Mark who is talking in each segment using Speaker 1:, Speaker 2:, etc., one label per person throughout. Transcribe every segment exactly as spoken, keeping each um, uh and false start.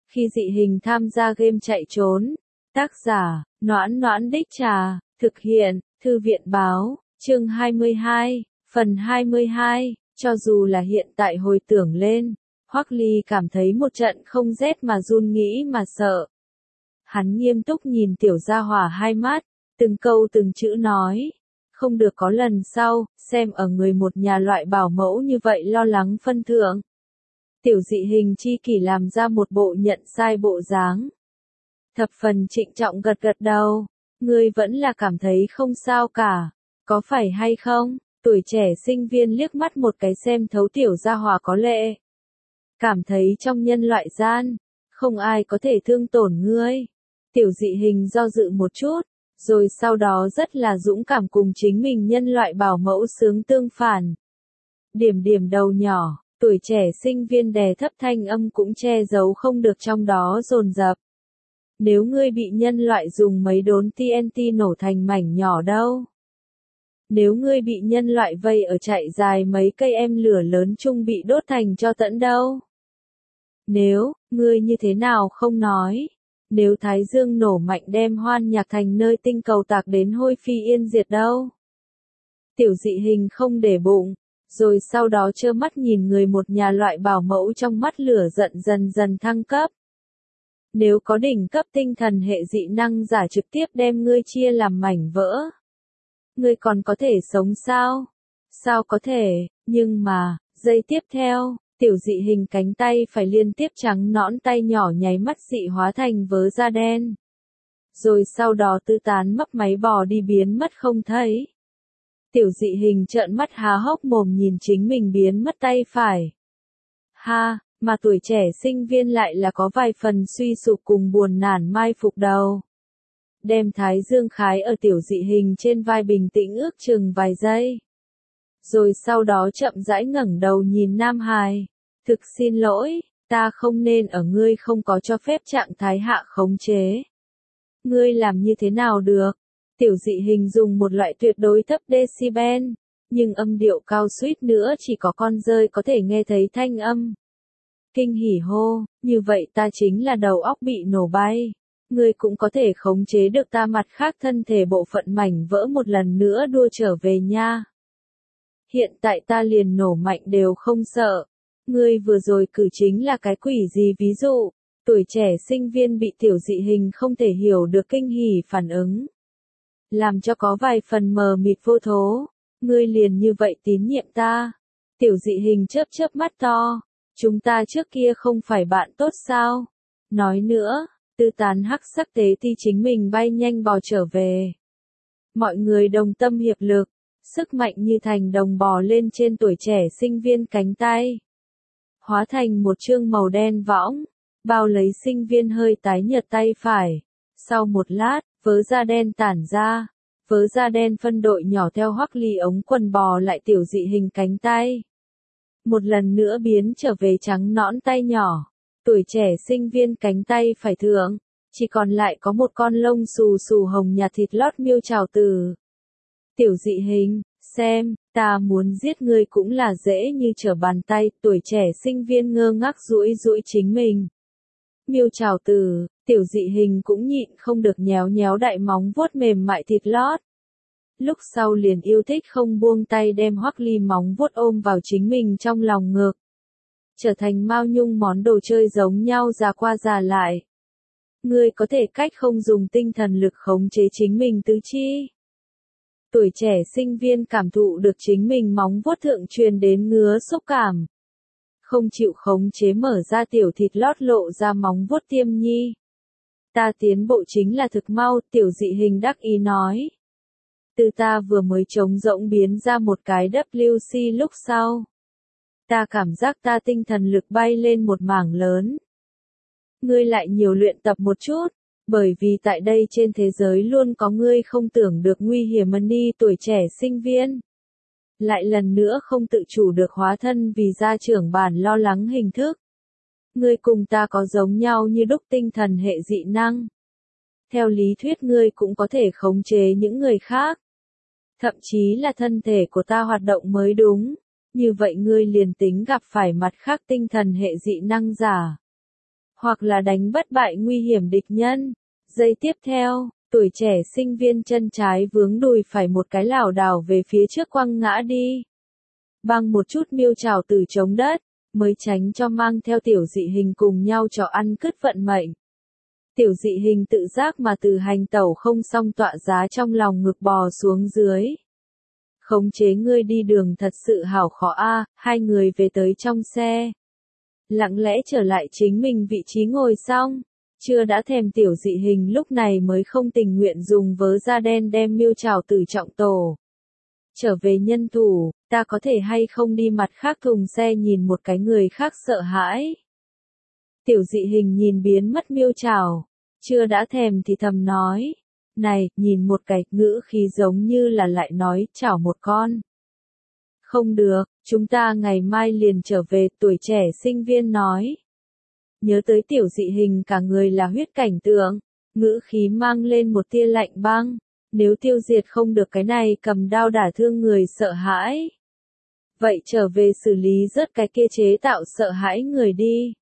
Speaker 1: Khi dị hình tham gia game chạy trốn. Tác giả, Noãn Noãn Đích Trà, thực hiện, Thư viện Báo, chương hai mươi hai, phần hai mươi hai, cho dù là hiện tại hồi tưởng lên, Hoắc Ly cảm thấy một trận không rét mà run nghĩ mà sợ. Hắn nghiêm túc nhìn Tiểu Gia Hỏa hai mắt, từng câu từng chữ nói, không được có lần sau, xem ở người một nhà loại bảo mẫu như vậy lo lắng phân thượng. Tiểu dị hình chi kỷ làm ra một bộ nhận sai bộ dáng. Thập phần trịnh trọng gật gật đầu, ngươi vẫn là cảm thấy không sao cả, có phải hay không? Tuổi trẻ sinh viên liếc mắt một cái xem thấu Tiểu Gia Hỏa có lệ. Cảm thấy trong nhân loại gian, không ai có thể thương tổn ngươi. Tiểu dị hình do dự một chút, rồi sau đó rất là dũng cảm cùng chính mình nhân loại bảo mẫu sướng tương phản. Điểm điểm đầu nhỏ, tuổi trẻ sinh viên đè thấp thanh âm cũng che giấu không được trong đó dồn dập. Nếu ngươi bị nhân loại dùng mấy đốn T N T nổ thành mảnh nhỏ đâu? Nếu ngươi bị nhân loại vây ở chạy dài mấy cây em lửa lớn chung bị đốt thành cho tẫn đâu? Nếu, ngươi như thế nào không nói? Nếu Thái Dương nổ mạnh đem Hoan Nhạc Thành nơi tinh cầu tạc đến hôi phi yên diệt đâu? Tiểu dị hình không để bụng, rồi sau đó trơ mắt nhìn người một nhà loại bảo mẫu trong mắt lửa giận dần dần thăng cấp. Nếu có đỉnh cấp tinh thần hệ dị năng giả trực tiếp đem ngươi chia làm mảnh vỡ, ngươi còn có thể sống sao? Sao có thể, nhưng mà, giây tiếp theo, tiểu dị hình cánh tay phải liên tiếp trắng nõn tay nhỏ nháy mắt dị hóa thành vớ da đen. Rồi sau đó tư tán mấp máy bò đi biến mất không thấy. Tiểu dị hình trợn mắt há hốc mồm nhìn chính mình biến mất tay phải. Ha, mà tuổi trẻ sinh viên lại là có vài phần suy sụp cùng buồn nản mai phục đầu. Đem thái dương khái ở tiểu dị hình trên vai bình tĩnh ước chừng vài giây. Rồi sau đó chậm rãi ngẩng đầu nhìn Nam Hải. Thực xin lỗi, ta không nên ở ngươi không có cho phép trạng thái hạ khống chế. Ngươi làm như thế nào được? Tiểu dị hình dùng một loại tuyệt đối thấp decibel, nhưng âm điệu cao suýt nữa chỉ có con dơi có thể nghe thấy thanh âm. Kinh hỉ hô, như vậy ta chính là đầu óc bị nổ bay. Ngươi cũng có thể khống chế được ta mặt khác thân thể bộ phận mảnh vỡ một lần nữa đua trở về nha. Hiện tại ta liền nổ mạnh đều không sợ. Ngươi vừa rồi cử chính là cái quỷ gì ví dụ? Tuổi trẻ sinh viên bị tiểu dị hình không thể hiểu được kinh hỉ phản ứng. Làm cho có vài phần mờ mịt vô thố. Ngươi liền như vậy tín nhiệm ta. Tiểu dị hình chớp chớp mắt to. Chúng ta trước kia không phải bạn tốt sao? Nói nữa, tư tán hắc sắc tế ti chính mình bay nhanh bò trở về. Mọi người đồng tâm hiệp lực, sức mạnh như thành đồng bò lên trên tuổi trẻ sinh viên cánh tay. Hóa thành một chương màu đen võng, bao lấy sinh viên hơi tái nhợt tay phải. Sau một lát, vớ da đen tản ra, vớ da đen phân đội nhỏ theo Hoắc Ly ống quần bò lại tiểu dị hình cánh tay. Một lần nữa biến trở về trắng nõn tay nhỏ, tuổi trẻ sinh viên cánh tay phải thượng, chỉ còn lại có một con lông xù xù hồng nhạt thịt lót miêu trào tử. Tiểu dị hình, xem, ta muốn giết ngươi cũng là dễ như trở bàn tay, tuổi trẻ sinh viên ngơ ngác duỗi duỗi chính mình. Miêu trào tử, tiểu dị hình cũng nhịn không được nhéo nhéo đại móng vuốt mềm mại thịt lót. Lúc sau liền yêu thích không buông tay đem Hoắc Ly móng vuốt ôm vào chính mình trong lòng ngực. Trở thành Mao Nhung món đồ chơi giống nhau già qua già lại. Ngươi có thể cách không dùng tinh thần lực khống chế chính mình tứ chi. Tuổi trẻ sinh viên cảm thụ được chính mình móng vuốt thượng truyền đến ngứa xúc cảm. Không chịu khống chế mở ra tiểu thịt lót lộ ra móng vuốt tiêm nhi. Ta tiến bộ chính là thực mau, tiểu dị hình đắc ý nói. Từ ta vừa mới trống rỗng biến ra một cái W C lúc sau. Ta cảm giác ta tinh thần lực bay lên một mảng lớn. Ngươi lại nhiều luyện tập một chút, bởi vì tại đây trên thế giới luôn có ngươi không tưởng được nguy hiểm ni tuổi trẻ sinh viên. Lại lần nữa không tự chủ được hóa thân vì gia trưởng bản lo lắng hình thức. Ngươi cùng ta có giống nhau như đúc tinh thần hệ dị năng. Theo lý thuyết ngươi cũng có thể khống chế những người khác. Thậm chí là thân thể của ta hoạt động mới đúng. Như vậy ngươi liền tính gặp phải mặt khác tinh thần hệ dị năng giả. hoặc là đánh bất bại nguy hiểm địch nhân. Giây tiếp theo, tuổi trẻ sinh viên chân trái vướng đùi phải một cái lảo đảo về phía trước quăng ngã đi. Bằng một chút miêu trảo từ chống đất, mới tránh cho mang theo tiểu dị hình cùng nhau trò ăn cứt vận mệnh. Tiểu dị hình tự giác mà từ hành tẩu không xong tọa giá trong lòng ngực bò xuống dưới. Khống chế ngươi đi đường thật sự hảo khó a. Hai người về tới trong xe. Lặng lẽ trở lại chính mình vị trí ngồi xong. Chưa đã thèm tiểu dị hình lúc này mới không tình nguyện dùng vớ da đen đem miêu trảo từ trọng tổ. Trở về nhân thủ, ta có thể hay không đi mặt khác thùng xe nhìn một cái người khác sợ hãi. Tiểu dị hình nhìn biến mất miêu trảo. Chưa đã thèm thì thầm nói. Này, nhìn một cái, ngữ khí giống như là lại nói, chảo một con. Không được, chúng ta ngày mai liền trở về, tuổi trẻ sinh viên nói. Nhớ tới tiểu dị hình cả người là huyết cảnh tượng, ngữ khí mang lên một tia lạnh băng. Nếu tiêu diệt không được cái này cầm đao đả thương người sợ hãi. Vậy trở về xử lý rớt cái kia chế tạo sợ hãi người đi.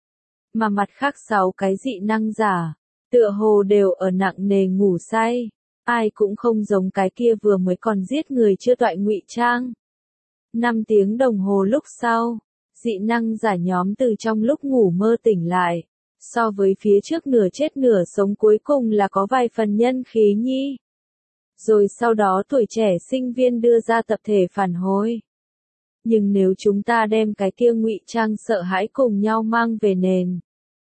Speaker 1: Mà mặt khác sáu cái dị năng giả. Tựa hồ đều ở nặng nề ngủ say, ai cũng không giống cái kia vừa mới còn giết người chưa toại ngụy trang. Năm tiếng đồng hồ lúc sau, dị năng giả nhóm từ trong lúc ngủ mơ tỉnh lại, so với phía trước nửa chết nửa sống cuối cùng là có vài phần nhân khí nhi. Rồi sau đó tuổi trẻ sinh viên đưa ra tập thể phản hồi. Nhưng nếu chúng ta đem cái kia ngụy trang sợ hãi cùng nhau mang về nền.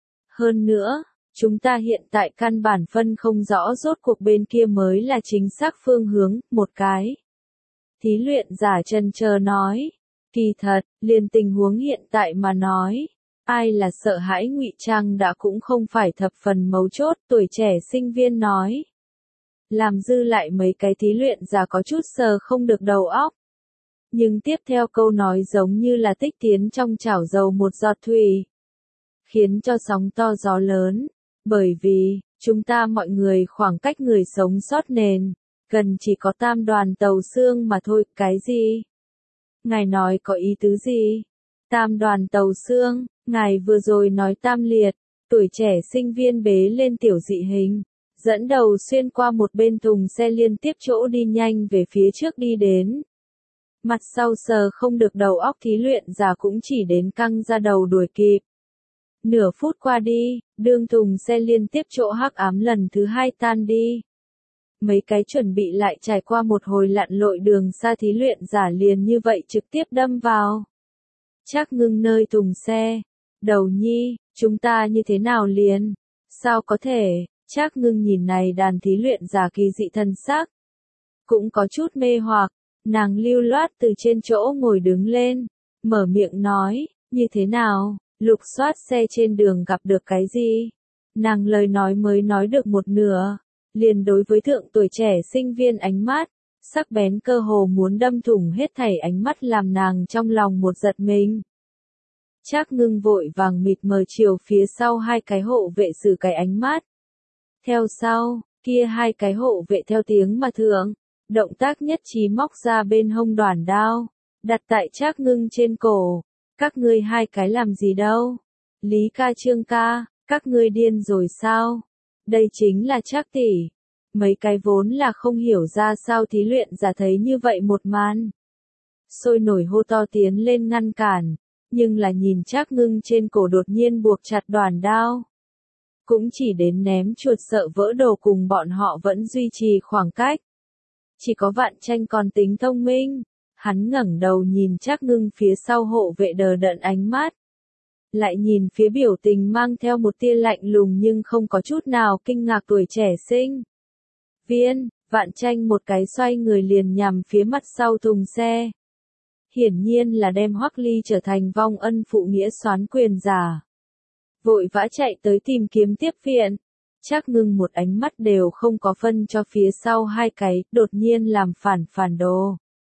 Speaker 1: Hơn nữa, chúng ta hiện tại căn bản phân không rõ rốt cuộc bên kia mới là chính xác phương hướng, một cái. Thí luyện giả chần chờ nói. Kỳ thật, liền tình huống hiện tại mà nói. Ai là sợ hãi ngụy trang đã cũng không phải thập phần mấu chốt, tuổi trẻ sinh viên nói. Làm dư lại mấy cái thí luyện giả có chút sờ không được đầu óc. Nhưng tiếp theo câu nói giống như là tích tiến trong chảo dầu một giọt thủy. Khiến cho sóng to gió lớn. Bởi vì, chúng ta mọi người khoảng cách người sống sót nền, gần chỉ có tam đoàn tàu xương mà thôi, cái gì? Ngài nói có ý tứ gì? Tam đoàn tàu xương, ngài vừa rồi nói tam liệt, tuổi trẻ sinh viên bế lên tiểu dị hình, dẫn đầu xuyên qua một bên thùng xe liên tiếp chỗ đi nhanh về phía trước đi đến. Mặt sau sờ không được đầu óc thí luyện giả cũng chỉ đến căng ra đầu đuổi kịp. Nửa phút qua đi, đương thùng xe liên tiếp chỗ hắc ám lần thứ hai tan đi. Mấy cái chuẩn bị lại trải qua một hồi lặn lội đường xa thí luyện giả liền như vậy trực tiếp đâm vào. Trác Ngưng nơi thùng xe. Đầu nhi, chúng ta như thế nào liền? Sao có thể? Trác Ngưng nhìn này đàn thí luyện giả kỳ dị thân sắc. Cũng có chút mê hoặc, nàng lưu loát từ trên chỗ ngồi đứng lên, mở miệng nói, như thế nào? Lục soát xe trên đường gặp được cái gì? Nàng lời nói mới nói được một nửa, liền đối với thượng tuổi trẻ sinh viên ánh mắt, sắc bén cơ hồ muốn đâm thủng hết thảy ánh mắt làm nàng trong lòng một giật mình. Trác Ngưng vội vàng mịt mờ chiều phía sau hai cái hộ vệ xử cái ánh mắt. Theo sau, kia hai cái hộ vệ theo tiếng mà thượng, động tác nhất trí móc ra bên hông đoản đao, đặt tại Trác Ngưng trên cổ. Các ngươi hai cái làm gì đâu? Lý ca Trương ca, các ngươi điên rồi sao? Đây chính là Trác tỷ. Mấy cái vốn là không hiểu ra sao thí luyện giả thấy như vậy một màn. Sôi nổi hô to tiến lên ngăn cản, nhưng là nhìn Trác Ngưng trên cổ đột nhiên buộc chặt đoản đao. Cũng chỉ đến ném chuột sợ vỡ đồ cùng bọn họ vẫn duy trì khoảng cách. Chỉ có Vạn Tranh còn tính thông minh. Hắn ngẩng đầu nhìn Trác Ngưng phía sau hộ vệ đờ đẫn ánh mắt. Lại nhìn phía biểu tình mang theo một tia lạnh lùng nhưng không có chút nào kinh ngạc tuổi trẻ sinh. Viên, Vạn Tranh một cái xoay người liền nhằm phía mặt sau thùng xe. Hiển nhiên là đem Hoắc Ly trở thành vong ân phụ nghĩa soán quyền giả. Vội vã chạy tới tìm kiếm tiếp viện. Trác Ngưng một ánh mắt đều không có phân cho phía sau hai cái, đột nhiên làm phản phản đồ.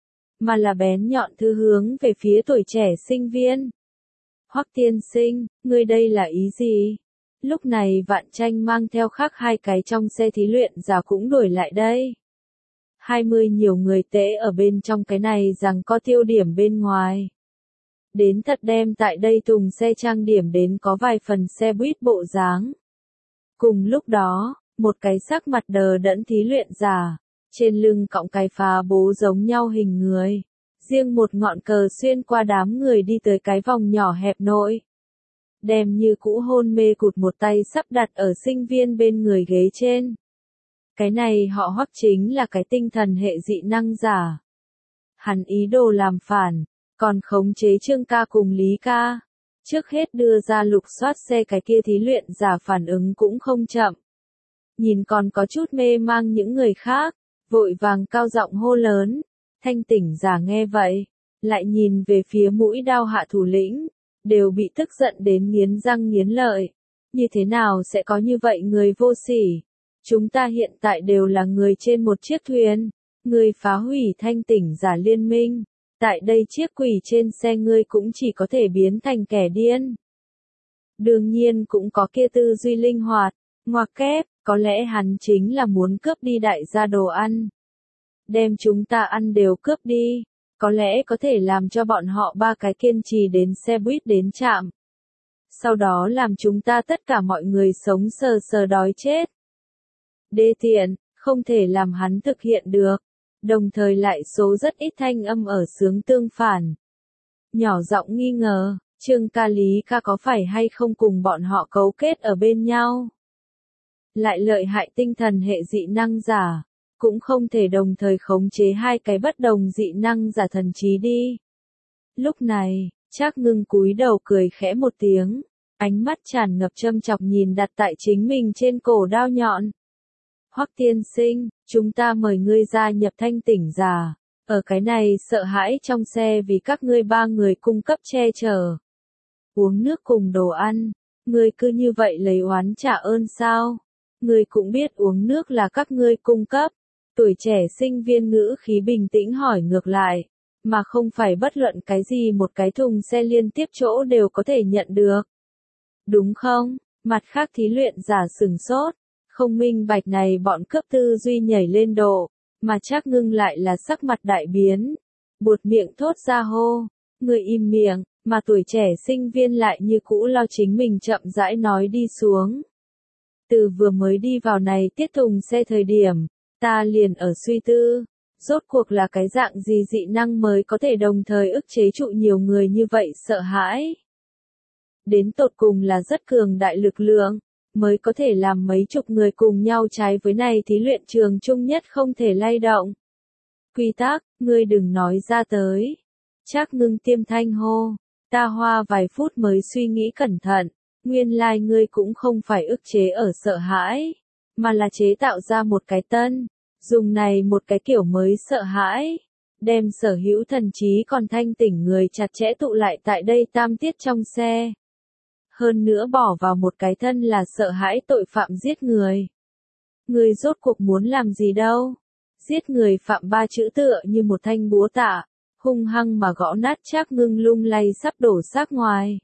Speaker 1: Mà là bén nhọn thư hướng về phía tuổi trẻ sinh viên. Hoắc tiên sinh, ngươi đây là ý gì? Lúc này Vạn Tranh mang theo khác hai cái trong xe thí luyện giả cũng đuổi lại đây. Hai mươi nhiều người tễ ở bên trong cái này rằng có tiêu điểm bên ngoài. Đến thật đem tại đây thùng xe trang điểm đến có vài phần xe buýt bộ dáng. Cùng lúc đó, một cái sắc mặt đờ đẫn thí luyện giả, trên lưng cõng cái phá bố giống nhau hình người. Riêng một ngọn cờ xuyên qua đám người đi tới cái vòng nhỏ hẹp nội. Đem như cũ hôn mê cụt một tay sắp đặt ở sinh viên bên người ghế trên. Cái này họ Hoắc chính là cái tinh thần hệ dị năng giả. Hắn ý đồ làm phản, còn khống chế Trương ca cùng Lý ca. Trước hết đưa ra lục soát xe cái kia thí luyện giả phản ứng cũng không chậm. Nhìn còn có chút mê mang những người khác, vội vàng cao giọng hô lớn. Thanh tỉnh giả nghe vậy, lại nhìn về phía mũi đao hạ thủ lĩnh, đều bị tức giận đến nghiến răng nghiến lợi. Như thế nào sẽ có như vậy người vô sỉ? Chúng ta hiện tại đều là người trên một chiếc thuyền, người phá hủy thanh tỉnh giả liên minh. Tại đây chiếc quỷ trên xe ngươi cũng chỉ có thể biến thành kẻ điên. Đương nhiên cũng có kia tư duy linh hoạt, ngoặc kép, có lẽ hắn chính là muốn cướp đi đại gia đồ ăn. Đem chúng ta ăn đều cướp đi, có lẽ có thể làm cho bọn họ ba cái kiên trì đến xe buýt đến trạm. Sau đó làm chúng ta tất cả mọi người sống sờ sờ đói chết. Đê tiện, không thể làm hắn thực hiện được. Đồng thời lại số rất ít thanh âm ở xướng tương phản. Nhỏ giọng nghi ngờ, Trương ca Lý ca có phải hay không cùng bọn họ cấu kết ở bên nhau. Lại lợi hại tinh thần hệ dị năng giả, cũng không thể đồng thời khống chế hai cái bất đồng dị năng giả thần trí đi. Lúc này, Trác Ngưng cúi đầu cười khẽ một tiếng, ánh mắt tràn ngập châm chọc nhìn đặt tại chính mình trên cổ đao nhọn. Hoắc tiên sinh, chúng ta mời ngươi gia nhập thanh tỉnh giả, ở cái này sợ hãi trong xe vì các ngươi ba người cung cấp che chở. Uống nước cùng đồ ăn, ngươi cứ như vậy lấy oán trả ơn sao? Ngươi cũng biết uống nước là các ngươi cung cấp. Tuổi trẻ sinh viên ngữ khí bình tĩnh hỏi ngược lại, mà không phải bất luận cái gì một cái thùng xe liên tiếp chỗ đều có thể nhận được. Đúng không? Mặt khác thí luyện giả sừng sốt. Không minh bạch này bọn cướp tư duy nhảy lên độ, mà Trác Ngưng lại là sắc mặt đại biến. Buột miệng thốt ra hô, người im miệng, mà tuổi trẻ sinh viên lại như cũ lo chính mình chậm rãi nói đi xuống. Từ vừa mới đi vào này tiết thùng xe thời điểm, ta liền ở suy tư, rốt cuộc là cái dạng gì dị năng mới có thể đồng thời ức chế trụ nhiều người như vậy sợ hãi. Đến tột cùng là rất cường đại lực lượng, mới có thể làm mấy chục người cùng nhau trái với này thí luyện trường chung nhất không thể lay động. Quy tắc, ngươi đừng nói ra tới. Trác Ngưng tiêm thanh hô, ta hoa vài phút mới suy nghĩ cẩn thận, nguyên lai like ngươi cũng không phải ức chế ở sợ hãi, mà là chế tạo ra một cái tân, dùng này một cái kiểu mới sợ hãi, đem sở hữu thần trí còn thanh tỉnh người chặt chẽ tụ lại tại đây tam tiết trong xe. Hơn nữa bỏ vào một cái thân là sợ hãi tội phạm giết người. Người rốt cuộc muốn làm gì đâu? Giết người phạm ba chữ tựa như một thanh búa tạ, hung hăng mà gõ nát Trác Ngưng lung lay sắp đổ xác ngoài.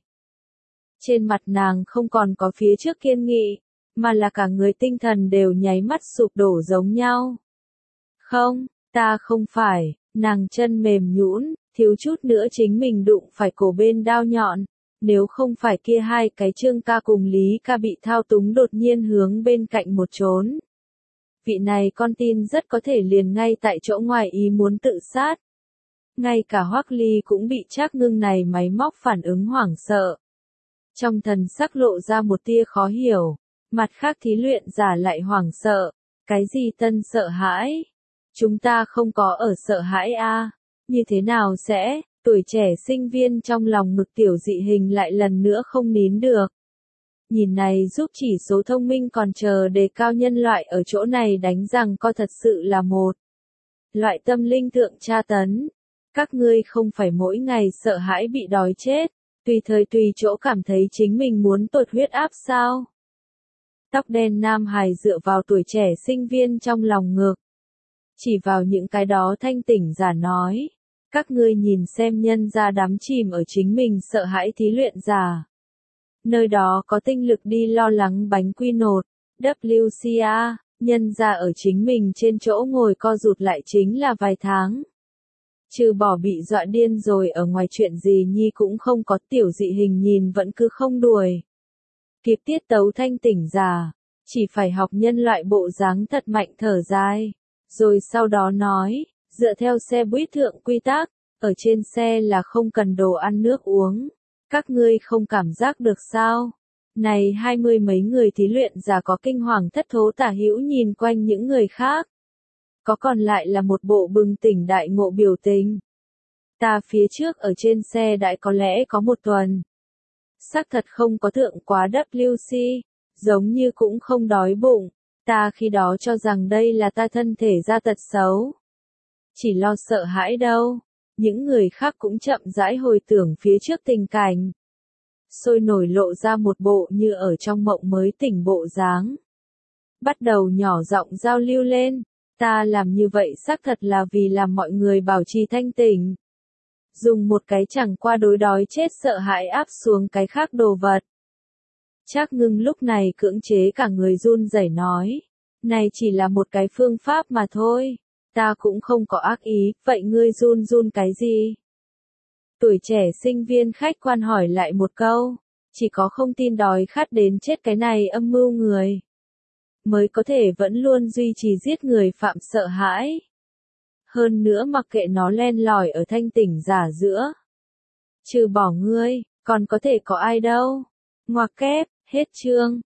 Speaker 1: Trên mặt nàng không còn có phía trước kiên nghị, mà là cả người tinh thần đều nháy mắt sụp đổ giống nhau. Không, ta không phải, nàng chân mềm nhũn, thiếu chút nữa chính mình đụng phải cổ bên đao nhọn. Nếu không phải kia hai cái Trương ca cùng Lý ca bị thao túng đột nhiên hướng bên cạnh một trốn. Vị này con tin rất có thể liền ngay tại chỗ ngoài ý muốn tự sát. Ngay cả Hoắc Ly cũng bị Trác Ngưng này máy móc phản ứng hoảng sợ. Trong thần sắc lộ ra một tia khó hiểu, mặt khác thí luyện giả lại hoảng sợ. Cái gì tân sợ hãi? Chúng ta không có ở sợ hãi a, như thế nào sẽ? Tuổi trẻ sinh viên trong lòng ngực tiểu dị hình lại lần nữa không nín được. Nhìn này giúp chỉ số thông minh còn chờ đề cao nhân loại ở chỗ này đánh rằng co thật sự là một loại tâm linh thượng tra tấn. Các ngươi không phải mỗi ngày sợ hãi bị đói chết, tùy thời tùy chỗ cảm thấy chính mình muốn tụt huyết áp sao? Tóc đen nam hài dựa vào tuổi trẻ sinh viên trong lòng ngực. Chỉ vào những cái đó thanh tỉnh giả nói. Các ngươi nhìn xem nhân ra đắm chìm ở chính mình sợ hãi thí luyện giả. Nơi đó có tinh lực đi lo lắng bánh quy nột, W C A, nhân ra ở chính mình trên chỗ ngồi co rụt lại chính là vài tháng. Trừ bỏ bị dọa điên rồi ở ngoài chuyện gì nhi cũng không có, tiểu dị hình nhìn vẫn cứ không đuổi kịp tiết tấu thanh tỉnh già, chỉ phải học nhân loại bộ dáng thật mạnh thở dài, rồi sau đó nói, dựa theo xe buýt thượng quy tắc, ở trên xe là không cần đồ ăn nước uống, các ngươi không cảm giác được sao? Này hai mươi mấy người thí luyện giả có kinh hoàng thất thố tả hữu nhìn quanh những người khác. Có còn lại là một bộ bừng tỉnh đại ngộ biểu tình. Ta phía trước ở trên xe đại có lẽ có một tuần. Xác thật không có thượng quá W C, giống như cũng không đói bụng. Ta khi đó cho rằng đây là ta thân thể ra tật xấu. Chỉ lo sợ hãi đâu. Những người khác cũng chậm rãi hồi tưởng phía trước tình cảnh. Sôi nổi lộ ra một bộ như ở trong mộng mới tỉnh bộ dáng. Bắt đầu nhỏ giọng giao lưu lên. Ta làm như vậy xác thật là vì làm mọi người bảo trì thanh tỉnh. Dùng một cái chẳng qua đối đói chết sợ hãi áp xuống cái khác đồ vật. Trác Ngưng lúc này cưỡng chế cả người run rẩy nói. Này chỉ là một cái phương pháp mà thôi. Ta cũng không có ác ý, vậy ngươi run run cái gì? Tuổi trẻ sinh viên khách quan hỏi lại một câu. Chỉ có không tin đói khát đến chết cái này âm mưu người. Mới có thể vẫn luôn duy trì giết người phạm sợ hãi. Hơn nữa mặc kệ nó len lỏi ở thanh tỉnh giả giữa. Trừ bỏ ngươi, còn có thể có ai đâu. Ngoặc kép, hết chương.